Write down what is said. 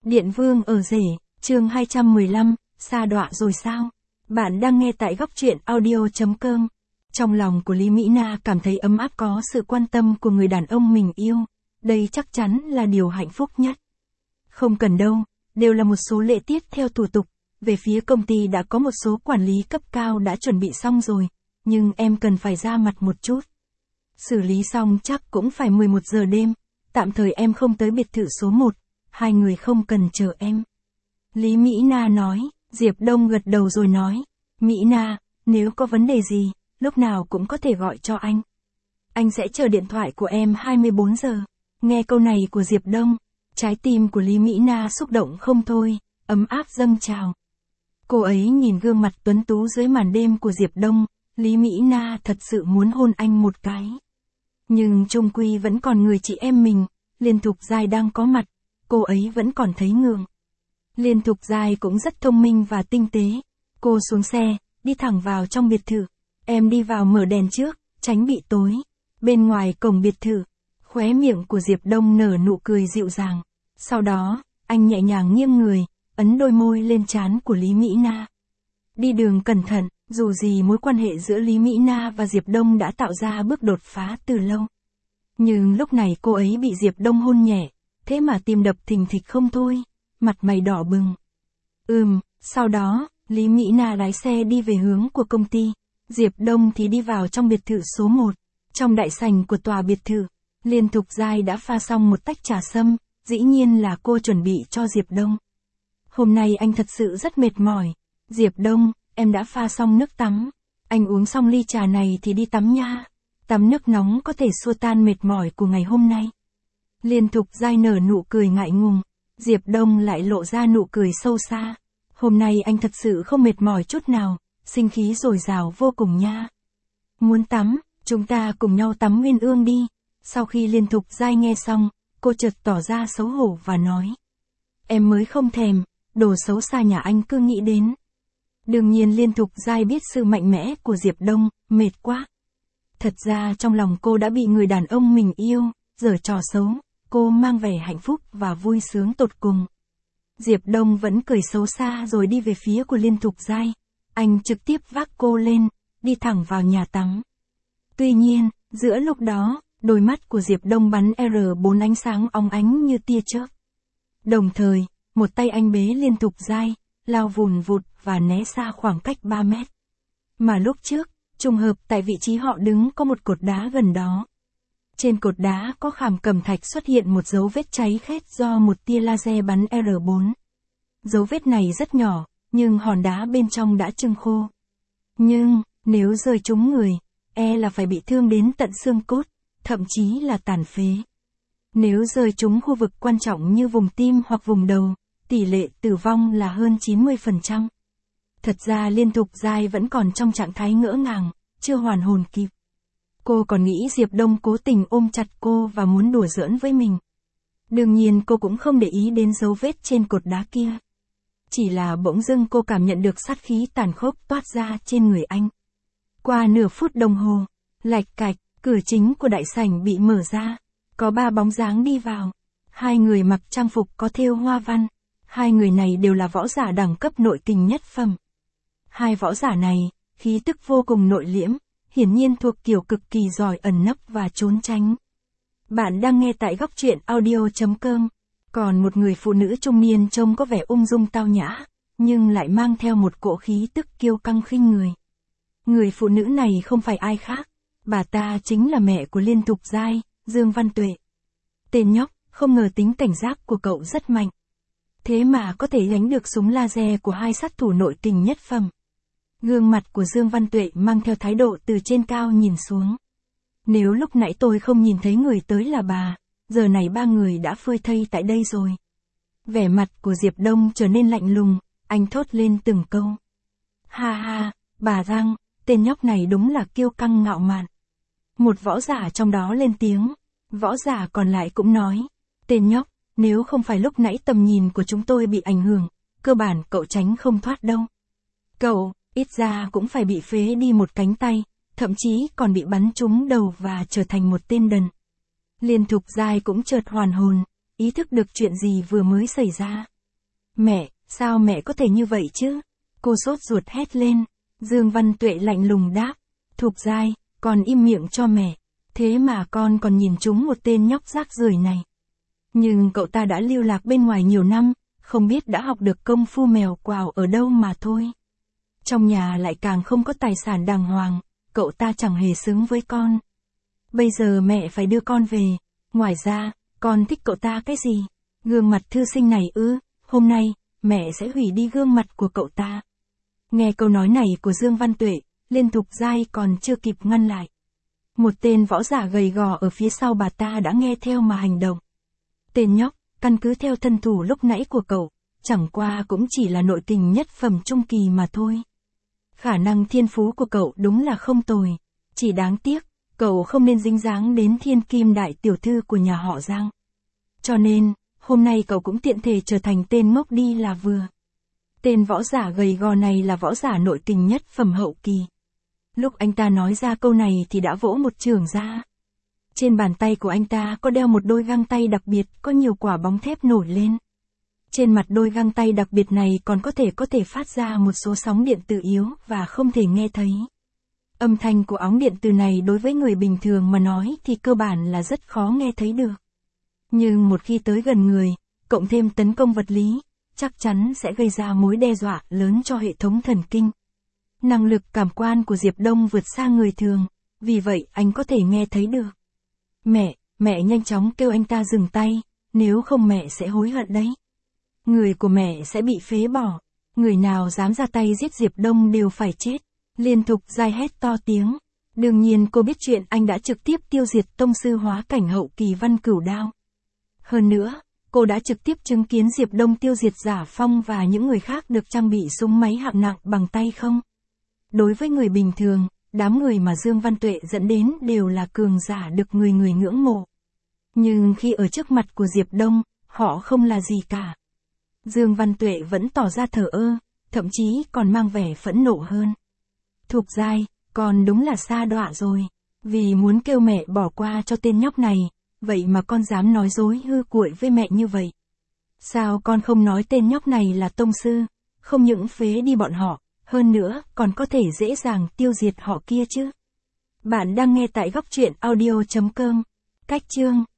Điện Vương ở rể, chương 215, sa đọa rồi sao? Bạn đang nghe tại góc truyện audio.com. Trong lòng của Lý Mỹ Na cảm thấy ấm áp có sự quan tâm của người đàn ông mình yêu. Đây chắc chắn là điều hạnh phúc nhất. Không cần đâu, đều là một số lễ tiết theo thủ tục. Về phía công ty đã có một số quản lý cấp cao đã chuẩn bị xong rồi, nhưng em cần phải ra mặt một chút. Xử lý xong chắc cũng phải 11 giờ đêm, tạm thời em không tới biệt thự số 1, hai người không cần chờ em. Lý Mỹ Na nói, Diệp Đông gật đầu rồi nói, Mỹ Na, nếu có vấn đề gì, lúc nào cũng có thể gọi cho anh. Anh sẽ chờ điện thoại của em 24 giờ. Nghe câu này của Diệp Đông, trái tim của Lý Mỹ Na xúc động không thôi, ấm áp dâng trào. Cô ấy nhìn gương mặt tuấn tú dưới màn đêm của Diệp Đông, Lý Mỹ Na thật sự muốn hôn anh một cái. Nhưng chung quy vẫn còn người chị em mình, Liên Thục Giai đang có mặt, cô ấy vẫn còn thấy ngượng. Liên Thục Giai cũng rất thông minh và tinh tế. Cô xuống xe, đi thẳng vào trong biệt thự. Em đi vào mở đèn trước, tránh bị tối. Bên ngoài cổng biệt thự, khóe miệng của Diệp Đông nở nụ cười dịu dàng. Sau đó, anh nhẹ nhàng nghiêng người, ấn đôi môi lên trán của Lý Mỹ Na. Đi đường cẩn thận, dù gì mối quan hệ giữa Lý Mỹ Na và Diệp Đông đã tạo ra bước đột phá từ lâu. Nhưng lúc này cô ấy bị Diệp Đông hôn nhẹ, thế mà tim đập thình thịch không thôi, mặt mày đỏ bừng. Sau đó, Lý Mỹ Na lái xe đi về hướng của công ty, Diệp Đông thì đi vào trong biệt thự số 1. Trong đại sảnh của tòa biệt thự, Liên Thục Giai đã pha xong một tách trà sâm, dĩ nhiên là cô chuẩn bị cho Diệp Đông. Hôm nay anh thật sự rất mệt mỏi. Diệp Đông, em đã pha xong nước tắm. Anh uống xong ly trà này thì đi tắm nha. Tắm nước nóng có thể xua tan mệt mỏi của ngày hôm nay. Liên Thục Giai nở nụ cười ngại ngùng. Diệp Đông lại lộ ra nụ cười sâu xa. Hôm nay anh thật sự không mệt mỏi chút nào, sinh khí dồi dào vô cùng nha. Muốn tắm, chúng ta cùng nhau tắm Nguyên Ương đi. Sau khi Liên Thục Giai nghe xong, cô chợt tỏ ra xấu hổ và nói. Em mới không thèm, đồ xấu xa nhà anh cứ nghĩ đến. Đương nhiên Liên Thục Giai biết sự mạnh mẽ của Diệp Đông, mệt quá. Thật ra trong lòng cô đã bị người đàn ông mình yêu, giở trò xấu, cô mang vẻ hạnh phúc và vui sướng tột cùng. Diệp Đông vẫn cười xấu xa rồi đi về phía của Liên Thục Giai. Anh trực tiếp vác cô lên, đi thẳng vào nhà tắm. Tuy nhiên, giữa lúc đó, đôi mắt của Diệp Đông bắn R4 ánh sáng óng ánh như tia chớp. Đồng thời, một tay anh bế Liên Thục Giai, lao vùn vụt và né xa khoảng cách 3 mét. Mà lúc trước, trùng hợp tại vị trí họ đứng có một cột đá gần đó. Trên cột đá có khảm cẩm thạch xuất hiện một dấu vết cháy khét do một tia laser bắn R4. Dấu vết này rất nhỏ, nhưng hòn đá bên trong đã chưng khô. Nhưng, nếu rơi trúng người, là phải bị thương đến tận xương cốt, thậm chí là tàn phế. Nếu rơi trúng khu vực quan trọng như vùng tim hoặc vùng đầu, tỷ lệ tử vong là hơn 90%. Thật ra Liên Thục Giai vẫn còn trong trạng thái ngỡ ngàng, chưa hoàn hồn kịp. Cô còn nghĩ Diệp Đông cố tình ôm chặt cô và muốn đùa giỡn với mình. Đương nhiên cô cũng không để ý đến dấu vết trên cột đá kia. Chỉ là bỗng dưng cô cảm nhận được sát khí tàn khốc toát ra trên người anh. Qua nửa phút đồng hồ, lạch cạch, cửa chính của đại sảnh bị mở ra. Có 3 bóng dáng đi vào. 2 người mặc trang phục có thêu hoa văn. 2 người này đều là võ giả đẳng cấp nội kình nhất phẩm. 2 võ giả này, khí tức vô cùng nội liễm, hiển nhiên thuộc kiểu cực kỳ giỏi ẩn nấp và trốn tránh. Bạn đang nghe tại góc truyện audio.com. Còn một người phụ nữ trung niên trông có vẻ ung dung tao nhã, nhưng lại mang theo một cỗ khí tức kiêu căng khinh người. Người phụ nữ này không phải ai khác, bà ta chính là mẹ của Liên Thục Giai, Dương Văn Tuệ. Tên nhóc, không ngờ tính cảnh giác của cậu rất mạnh. Thế mà có thể đánh được súng laser của 2 sát thủ nội kình nhất phẩm. Gương mặt của Dương Văn Tuệ mang theo thái độ từ trên cao nhìn xuống. Nếu lúc nãy tôi không nhìn thấy người tới là bà, giờ này 3 người đã phơi thây tại đây rồi. Vẻ mặt của Diệp Đông trở nên lạnh lùng, anh thốt lên từng câu. Ha ha, bà Giang, tên nhóc này đúng là kiêu căng ngạo mạn. Một võ giả trong đó lên tiếng, võ giả còn lại cũng nói, tên nhóc, nếu không phải lúc nãy tầm nhìn của chúng tôi bị ảnh hưởng, cơ bản cậu tránh không thoát đâu. Cậu, ít ra cũng phải bị phế đi một cánh tay, thậm chí còn bị bắn trúng đầu và trở thành một tên đần. Liên Thục Giai cũng chợt hoàn hồn, ý thức được chuyện gì vừa mới xảy ra. Mẹ, sao mẹ có thể như vậy chứ? Cô sốt ruột hét lên. Dương Văn Tuệ lạnh lùng đáp. Thục Giai, con im miệng cho mẹ. Thế mà con còn nhìn trúng một tên nhóc rác rưởi này. Nhưng cậu ta đã lưu lạc bên ngoài nhiều năm, không biết đã học được công phu mèo quào ở đâu mà thôi. Trong nhà lại càng không có tài sản đàng hoàng, cậu ta chẳng hề xứng với con. Bây giờ mẹ phải đưa con về. Ngoài ra, con thích cậu ta cái gì? Gương mặt thư sinh này ư? Hôm nay, mẹ sẽ hủy đi gương mặt của cậu ta. Nghe câu nói này của Dương Văn Tuệ, Liên Thục Giai còn chưa kịp ngăn lại. Một tên võ giả gầy gò ở phía sau bà ta đã nghe theo mà hành động. Tên nhóc, căn cứ theo thân thủ lúc nãy của cậu, chẳng qua cũng chỉ là nội kình nhất phẩm trung kỳ mà thôi. Khả năng thiên phú của cậu đúng là không tồi, chỉ đáng tiếc, cậu không nên dính dáng đến thiên kim đại tiểu thư của nhà họ Giang. Cho nên, hôm nay cậu cũng tiện thể trở thành tên ngốc đi là vừa. Tên võ giả gầy gò này là võ giả nội kình nhất phẩm hậu kỳ. Lúc anh ta nói ra câu này thì đã vỗ một chưởng ra. Trên bàn tay của anh ta có đeo một đôi găng tay đặc biệt, có nhiều quả bóng thép nổi lên. Trên mặt đôi găng tay đặc biệt này còn có thể phát ra một số sóng điện tử yếu và không thể nghe thấy. Âm thanh của óng điện từ này đối với người bình thường mà nói thì cơ bản là rất khó nghe thấy được. Nhưng một khi tới gần người, cộng thêm tấn công vật lý, chắc chắn sẽ gây ra mối đe dọa lớn cho hệ thống thần kinh. Năng lực cảm quan của Diệp Đông vượt xa người thường, vì vậy anh có thể nghe thấy được. Mẹ nhanh chóng kêu anh ta dừng tay, nếu không mẹ sẽ hối hận đấy. Người của mẹ sẽ bị phế bỏ, người nào dám ra tay giết Diệp Đông đều phải chết. Liên Thục Giai hét to tiếng. Đương nhiên cô biết chuyện anh đã trực tiếp tiêu diệt tông sư hóa cảnh hậu kỳ Văn Cửu Đao. Hơn nữa, cô đã trực tiếp chứng kiến Diệp Đông tiêu diệt Giả Phong và những người khác được trang bị súng máy hạng nặng bằng tay không. Đối với người bình thường, đám người mà Dương Văn Tuệ dẫn đến đều là cường giả được người ngưỡng mộ. Nhưng khi ở trước mặt của Diệp Đông, họ không là gì cả. Dương Văn Tuệ vẫn tỏ ra thờ ơ, thậm chí còn mang vẻ phẫn nộ hơn. Thục Giai, con đúng là sa đọa rồi. Vì muốn kêu mẹ bỏ qua cho tên nhóc này, vậy mà con dám nói dối hư cuội với mẹ như vậy. Sao con không nói tên nhóc này là tông sư, không những phế đi bọn họ, hơn nữa còn có thể dễ dàng tiêu diệt họ kia chứ. Bạn đang nghe tại góc truyện audio.com. Cách chương